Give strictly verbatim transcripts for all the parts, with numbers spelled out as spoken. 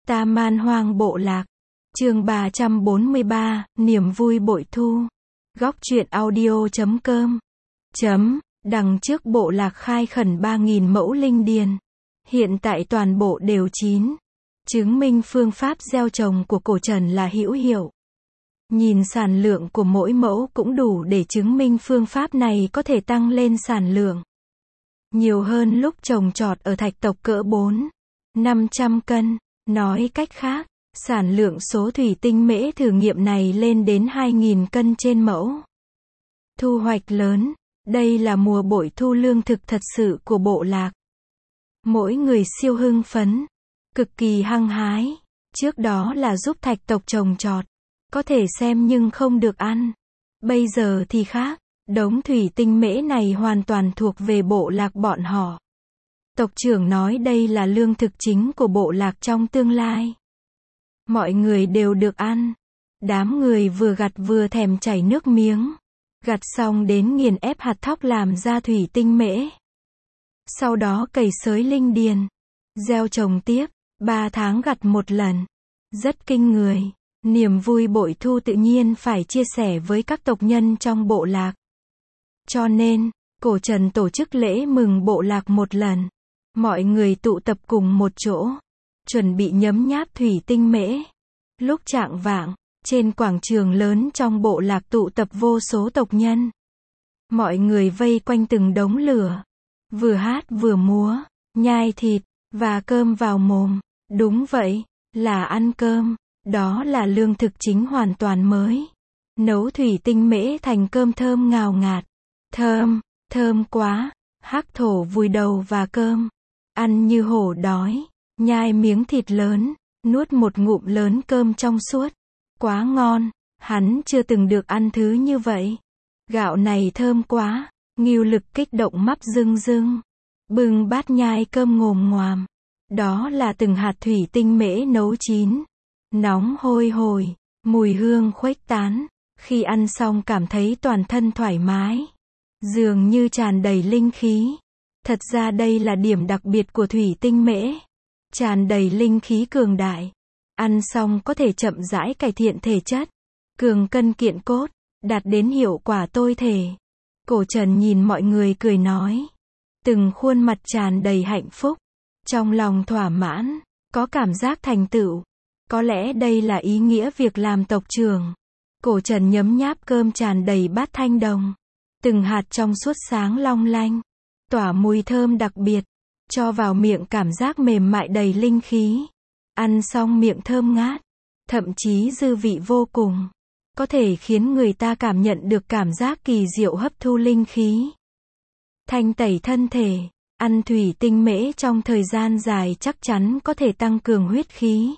Ta Man Hoang Bộ Lạc. Chương ba trăm bốn mươi ba, niềm vui bội thu. Góc truyện audio chấm com. Chấm, đằng trước bộ lạc khai khẩn ba nghìn mẫu linh điền. Hiện tại toàn bộ đều chín. Chứng minh phương pháp gieo trồng của cổ Trần là hữu hiệu. Nhìn sản lượng của mỗi mẫu cũng đủ để chứng minh phương pháp này có thể tăng lên sản lượng nhiều hơn lúc trồng trọt ở thạch tộc cỡ bốn, năm trăm cân. Nói cách khác, sản lượng số thủy tinh mễ thử nghiệm này lên đến hai nghìn cân trên mẫu. Thu hoạch lớn, đây là mùa bội thu lương thực thật sự của bộ lạc. Mỗi người siêu hưng phấn, cực kỳ hăng hái. Trước đó là giúp thạch tộc trồng trọt, có thể xem nhưng không được ăn. Bây giờ thì khác, đống thủy tinh mễ này hoàn toàn thuộc về bộ lạc bọn họ. Tộc trưởng nói đây là lương thực chính của bộ lạc trong tương lai. Mọi người đều được ăn. Đám người vừa gặt vừa thèm chảy nước miếng. Gặt xong đến nghiền ép hạt thóc làm ra thủy tinh mễ. Sau đó cày xới linh điền. Gieo trồng tiếp, ba tháng gặt một lần. Rất kinh người. Niềm vui bội thu tự nhiên phải chia sẻ với các tộc nhân trong bộ lạc. Cho nên, cổ Trần tổ chức lễ mừng bộ lạc một lần. Mọi người tụ tập cùng một chỗ, chuẩn bị nhấm nháp thủy tinh mễ. Lúc chạng vạng, trên quảng trường lớn trong bộ lạc tụ tập vô số tộc nhân. Mọi người vây quanh từng đống lửa, vừa hát vừa múa, nhai thịt, và cơm vào mồm. Đúng vậy, là ăn cơm, đó là lương thực chính hoàn toàn mới. Nấu thủy tinh mễ thành cơm thơm ngào ngạt. Thơm, thơm quá, hắc thổ vùi đầu và cơm. Ăn như hổ đói, nhai miếng thịt lớn, nuốt một ngụm lớn cơm trong suốt. Quá ngon, hắn chưa từng được ăn thứ như vậy. Gạo này thơm quá, Ngưu Lực kích động mắt rưng rưng. Bưng bát nhai cơm ngồm ngoàm. Đó là từng hạt thủy tinh mễ nấu chín. Nóng hôi hổi, mùi hương khuếch tán. Khi ăn xong cảm thấy toàn thân thoải mái. Dường như tràn đầy linh khí. Thật ra đây là điểm đặc biệt của thủy tinh mễ. Tràn đầy linh khí cường đại. Ăn xong có thể chậm rãi cải thiện thể chất. Cường cân kiện cốt. Đạt đến hiệu quả tôi thể. Cổ Trần nhìn mọi người cười nói. Từng khuôn mặt tràn đầy hạnh phúc. Trong lòng thỏa mãn. Có cảm giác thành tựu. Có lẽ đây là ý nghĩa việc làm tộc trưởng. Cổ Trần nhấm nháp cơm tràn đầy bát thanh đồng. Từng hạt trong suốt sáng long lanh. Tỏa mùi thơm đặc biệt. Cho vào miệng cảm giác mềm mại đầy linh khí. Ăn xong miệng thơm ngát. Thậm chí dư vị vô cùng. Có thể khiến người ta cảm nhận được cảm giác kỳ diệu hấp thu linh khí. Thanh tẩy thân thể. Ăn thủy tinh mễ trong thời gian dài chắc chắn có thể tăng cường huyết khí.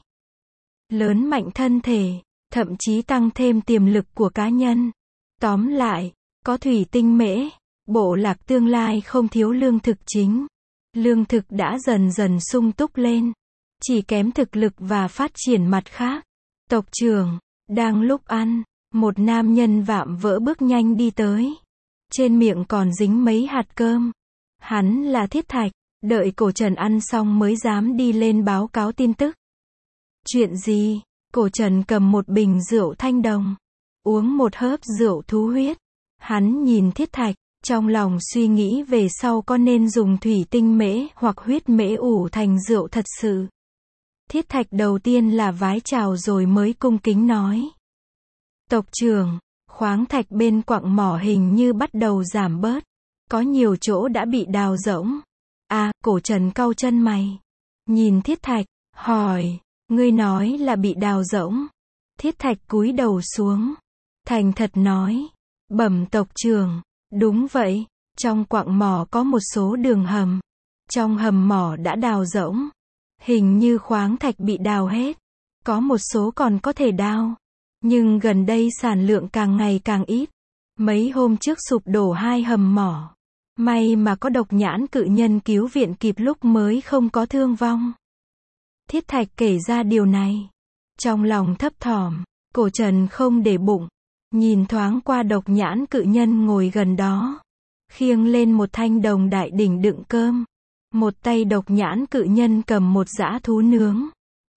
Lớn mạnh thân thể. Thậm chí tăng thêm tiềm lực của cá nhân. Tóm lại, có thủy tinh mễ, bộ lạc tương lai không thiếu lương thực chính. Lương thực đã dần dần sung túc lên. Chỉ kém thực lực và phát triển mặt khác. Tộc trưởng, đang lúc ăn, một nam nhân vạm vỡ bước nhanh đi tới. Trên miệng còn dính mấy hạt cơm. Hắn là Thiết Thạch, đợi cổ Trần ăn xong mới dám đi lên báo cáo tin tức. Chuyện gì? Cổ Trần cầm một bình rượu thanh đồng. Uống một hớp rượu thú huyết. Hắn nhìn Thiết Thạch, trong lòng suy nghĩ về sau có nên dùng thủy tinh mễ hoặc huyết mễ ủ thành rượu thật sự. Thiết Thạch đầu tiên là vái chào rồi mới cung kính nói. Tộc trưởng, khoáng thạch bên quặng mỏ hình như bắt đầu giảm bớt. Có nhiều chỗ đã bị đào rỗng. À, cổ Trần cau chân mày. Nhìn Thiết Thạch, hỏi, ngươi nói là bị đào rỗng. Thiết Thạch cúi đầu xuống. Thành thật nói. Bẩm tộc trưởng, đúng vậy, trong quặng mỏ có một số đường hầm. Trong hầm mỏ đã đào rỗng. Hình như khoáng thạch bị đào hết. Có một số còn có thể đào. Nhưng gần đây sản lượng càng ngày càng ít. Mấy hôm trước sụp đổ hai hầm mỏ. May mà có độc nhãn cự nhân cứu viện kịp lúc mới không có thương vong. Thiết Thạch kể ra điều này. Trong lòng thấp thỏm, cổ Trần không để bụng. Nhìn thoáng qua độc nhãn cự nhân ngồi gần đó. Khiêng lên một thanh đồng đại đỉnh đựng cơm. Một tay độc nhãn cự nhân cầm một dã thú nướng.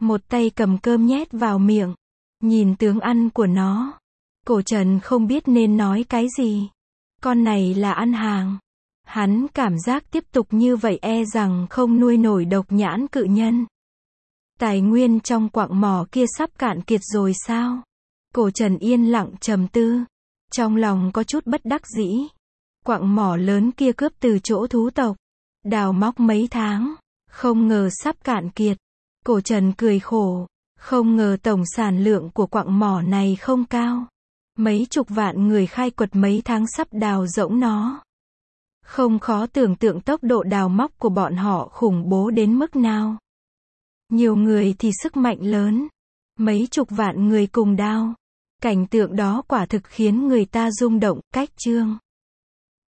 một tay cầm cơm nhét vào miệng. Nhìn tướng ăn của nó, Cổ Trần không biết nên nói cái gì. Con này là ăn hàng. Hắn cảm giác tiếp tục như vậy e rằng không nuôi nổi độc nhãn cự nhân. Tài nguyên trong quặng mỏ kia sắp cạn kiệt rồi sao? Cổ Trần yên lặng trầm tư. Trong lòng có chút bất đắc dĩ. Quặng mỏ lớn kia cướp từ chỗ thú tộc. Đào móc mấy tháng. Không ngờ sắp cạn kiệt. Cổ Trần cười khổ. Không ngờ tổng sản lượng của quặng mỏ này không cao. Mấy chục vạn người khai quật mấy tháng sắp đào rỗng nó. Không khó tưởng tượng tốc độ đào móc của bọn họ khủng bố đến mức nào. Nhiều người thì sức mạnh lớn. Mấy chục vạn người cùng đào. Cảnh tượng đó quả thực khiến người ta rung động. Cách chương